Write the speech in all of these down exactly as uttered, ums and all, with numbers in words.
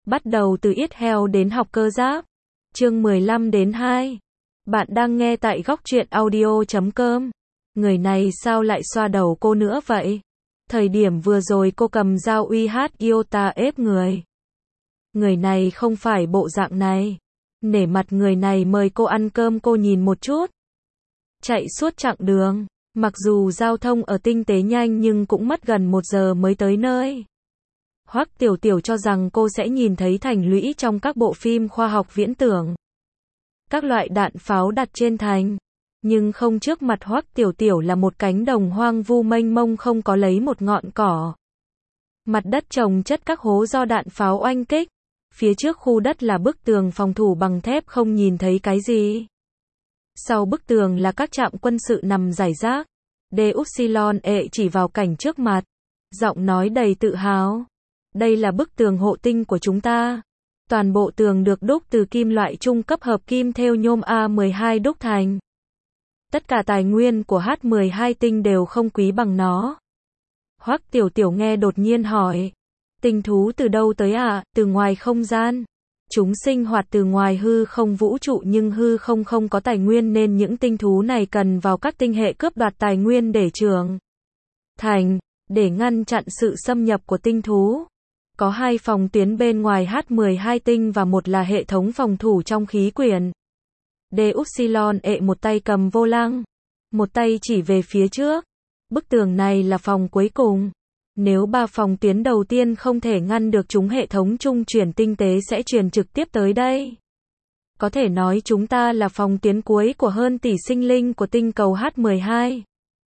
Bắt đầu từ yết heo đến học cơ giáp. Chương mười lăm đến hai. Bạn đang nghe tại góc truyện audio chấm com. Người này sao lại xoa đầu cô nữa vậy? Thời điểm vừa rồi cô cầm dao uy hát Iota ép người. Người này không phải bộ dạng này. Nể mặt người này mời cô ăn cơm cô nhìn một chút. Chạy suốt chặng đường. Mặc dù giao thông ở tinh tế nhanh nhưng cũng mất gần một giờ mới tới nơi. Hoắc Tiểu Tiểu cho rằng cô sẽ nhìn thấy thành lũy trong các bộ phim khoa học viễn tưởng. Các loại đạn pháo đặt trên thành. Nhưng không, trước mặt Hoắc Tiểu Tiểu là một cánh đồng hoang vu mênh mông không có lấy một ngọn cỏ. Mặt đất trồng chất các hố do đạn pháo oanh kích. Phía trước khu đất là bức tường phòng thủ bằng thép không nhìn thấy cái gì. Sau bức tường là các trạm quân sự nằm rải rác. De Upsilon ệ chỉ vào cảnh trước mặt. Giọng nói đầy tự hào. Đây là bức tường hộ tinh của chúng ta. Toàn bộ tường được đúc từ kim loại trung cấp hợp kim thêu nhôm A mười hai đúc thành. Tất cả tài nguyên của H mười hai tinh đều không quý bằng nó. Hoắc Tiểu Tiểu nghe đột nhiên hỏi. Tinh thú từ đâu tới ạ? À? Từ ngoài không gian. Chúng sinh hoạt từ ngoài hư không vũ trụ nhưng hư không không có tài nguyên nên những tinh thú này cần vào các tinh hệ cướp đoạt tài nguyên để trưởng thành, để ngăn chặn sự xâm nhập của tinh thú. Có hai phòng tuyến bên ngoài H mười hai tinh và một là hệ thống phòng thủ trong khí quyển. De Upsilon ệ một tay cầm vô lăng, một tay chỉ về phía trước. Bức tường này là phòng cuối cùng. Nếu ba phòng tuyến đầu tiên không thể ngăn được chúng, hệ thống trung chuyển tinh tế sẽ truyền trực tiếp tới đây. Có thể nói chúng ta là phòng tuyến cuối của hơn tỷ sinh linh của tinh cầu H mười hai.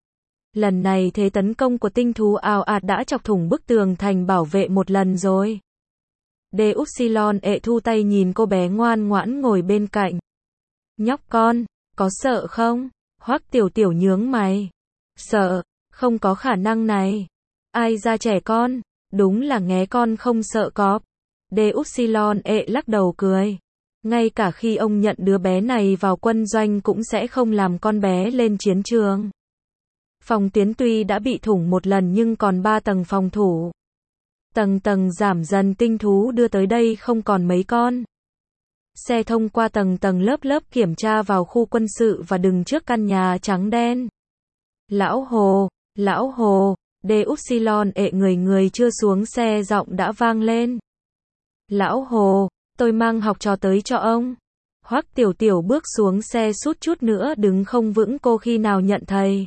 Lần này thế tấn công của tinh thú ào ạt đã chọc thủng bức tường thành bảo vệ một lần rồi. De Upsilon ệ thu tay nhìn cô bé ngoan ngoãn ngồi bên cạnh. Nhóc con, có sợ không? Hoắc Tiểu Tiểu nhướng mày. Sợ, không có khả năng này. Ai ra trẻ con, đúng là nghé con không sợ cọp. De Upsilon ệ lắc đầu cười. Ngay cả khi ông nhận đứa bé này vào quân doanh cũng sẽ không làm con bé lên chiến trường. Phòng tuyến tuy đã bị thủng một lần nhưng còn ba tầng phòng thủ. Tầng tầng giảm dần, tinh thú đưa tới đây không còn mấy con. Xe thông qua tầng tầng lớp lớp kiểm tra vào khu quân sự và đứng trước căn nhà trắng đen. Lão Hồ, Lão Hồ. De Upsilon ệ người người chưa xuống xe giọng đã vang lên. Lão Hồ, tôi mang học trò tới cho ông. Hoắc Tiểu Tiểu bước xuống xe suýt chút nữa đứng không vững, cô khi nào nhận thầy.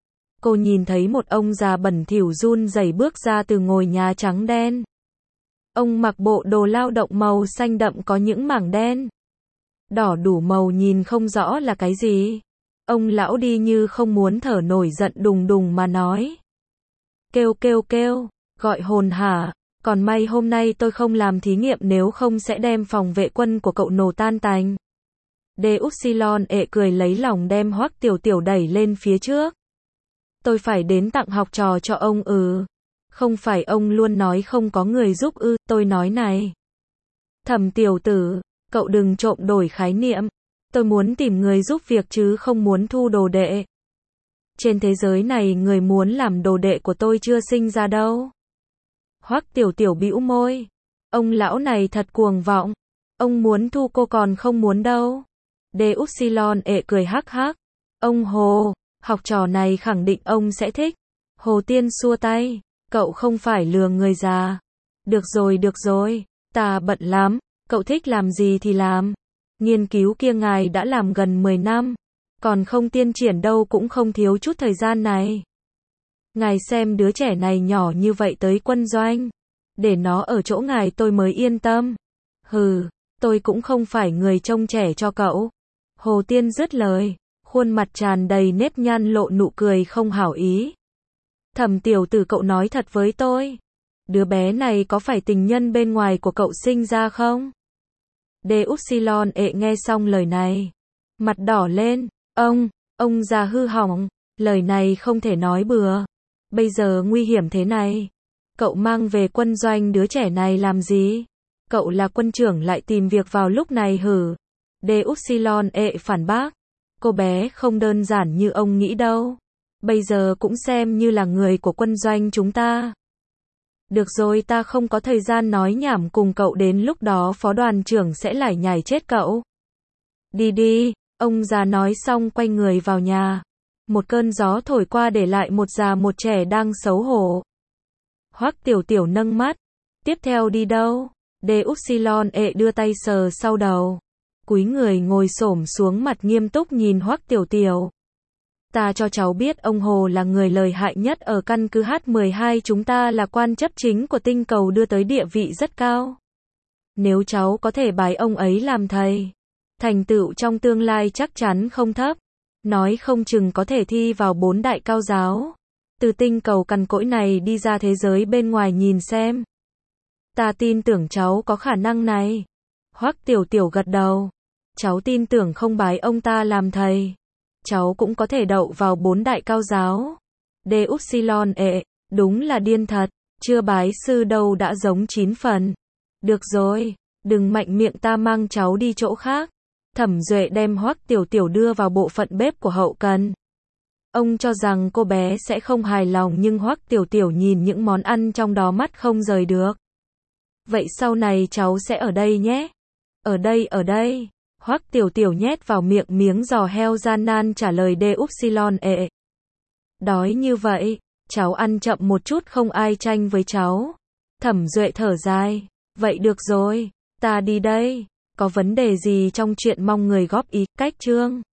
Cô nhìn thấy một ông già bẩn thỉu run rẩy bước ra từ ngôi nhà trắng đen. Ông mặc bộ đồ lao động màu xanh đậm có những mảng đen đỏ đủ màu nhìn không rõ là cái gì. Ông lão đi như không muốn thở nổi, giận đùng đùng mà nói. Kêu kêu kêu, gọi hồn hả? Còn may hôm nay tôi không làm thí nghiệm, nếu không sẽ đem phòng vệ quân của cậu nổ tan tành. De Upsilon ệ cười lấy lòng đem Hoắc Tiểu Tiểu đẩy lên phía trước. Tôi phải đến tặng học trò cho ông ư? Không phải ông luôn nói không có người giúp ư? Tôi nói này. Thẩm Tiểu Tử, cậu đừng trộm đổi khái niệm. Tôi muốn tìm người giúp việc chứ không muốn thu đồ đệ. Trên thế giới này người muốn làm đồ đệ của tôi chưa sinh ra đâu. Hoắc Tiểu Tiểu bĩu môi. Ông lão này thật cuồng vọng. Ông muốn thu cô còn không muốn đâu. De Upsilon ệ cười hắc hắc. Ông Hồ, học trò này khẳng định ông sẽ thích. Hồ Tiên xua tay. Cậu không phải lừa người già. Được rồi được rồi, ta bận lắm. Cậu thích làm gì thì làm. Nghiên cứu kia ngài đã làm gần mười năm. Còn không tiên triển đâu, cũng không thiếu chút thời gian này. Ngài xem đứa trẻ này nhỏ như vậy tới quân doanh. Để nó ở chỗ ngài tôi mới yên tâm. Hừ, tôi cũng không phải người trông trẻ cho cậu. Hồ Tiên dứt lời, khuôn mặt tràn đầy nếp nhăn lộ nụ cười không hảo ý. Thẩm Tiểu Tử, cậu nói thật với tôi. Đứa bé này có phải tình nhân bên ngoài của cậu sinh ra không? De Upsilon ệ nghe xong lời này. Mặt đỏ lên. Ông, ông già hư hỏng, lời này không thể nói bừa. Bây giờ nguy hiểm thế này. Cậu mang về quân doanh đứa trẻ này làm gì? Cậu là quân trưởng lại tìm việc vào lúc này hử? De Upsilon ệ phản bác. Cô bé không đơn giản như ông nghĩ đâu. Bây giờ cũng xem như là người của quân doanh chúng ta. Được rồi, ta không có thời gian nói nhảm cùng cậu, đến lúc đó phó đoàn trưởng sẽ lải nhải chết cậu. Đi đi, ông già nói xong quay người vào nhà. Một cơn gió thổi qua để lại một già một trẻ đang xấu hổ. Hoắc Tiểu Tiểu nâng mắt. Tiếp theo đi đâu? Đê Upsilon ệ đưa tay sờ sau đầu. Cúi người ngồi xổm xuống, mặt nghiêm túc nhìn Hoắc Tiểu Tiểu. Ta cho cháu biết ông Hồ là người lợi hại nhất ở căn cứ H mười hai, chúng ta là quan chấp chính của tinh cầu, đưa tới địa vị rất cao. Nếu cháu có thể bái ông ấy làm thầy, thành tựu trong tương lai chắc chắn không thấp. Nói không chừng có thể thi vào bốn đại cao giáo. Từ tinh cầu cằn cỗi này đi ra thế giới bên ngoài nhìn xem. Ta tin tưởng cháu có khả năng này. Hoắc Tiểu Tiểu gật đầu. Cháu tin tưởng không bái ông ta làm thầy, cháu cũng có thể đậu vào bốn đại cao giáo. Đê Upsilon ệ, đúng là điên thật, chưa bái sư đâu đã giống chín phần. Được rồi, đừng mạnh miệng, ta mang cháu đi chỗ khác. Thẩm Duệ đem Hoắc Tiểu Tiểu đưa vào bộ phận bếp của hậu cần. Ông cho rằng cô bé sẽ không hài lòng, nhưng Hoắc Tiểu Tiểu nhìn những món ăn trong đó mắt không rời được. Vậy sau này cháu sẽ ở đây nhé. Ở đây, ở đây. Hoắc Tiểu Tiểu nhét vào miệng miếng giò heo, gian nan trả lời Đê Upsilon ệ. Đói như vậy, cháu ăn chậm một chút, không ai tranh với cháu. Thẩm Duệ thở dài. Vậy được rồi, ta đi đây. Có vấn đề gì trong chuyện mong người góp ý. Cách chương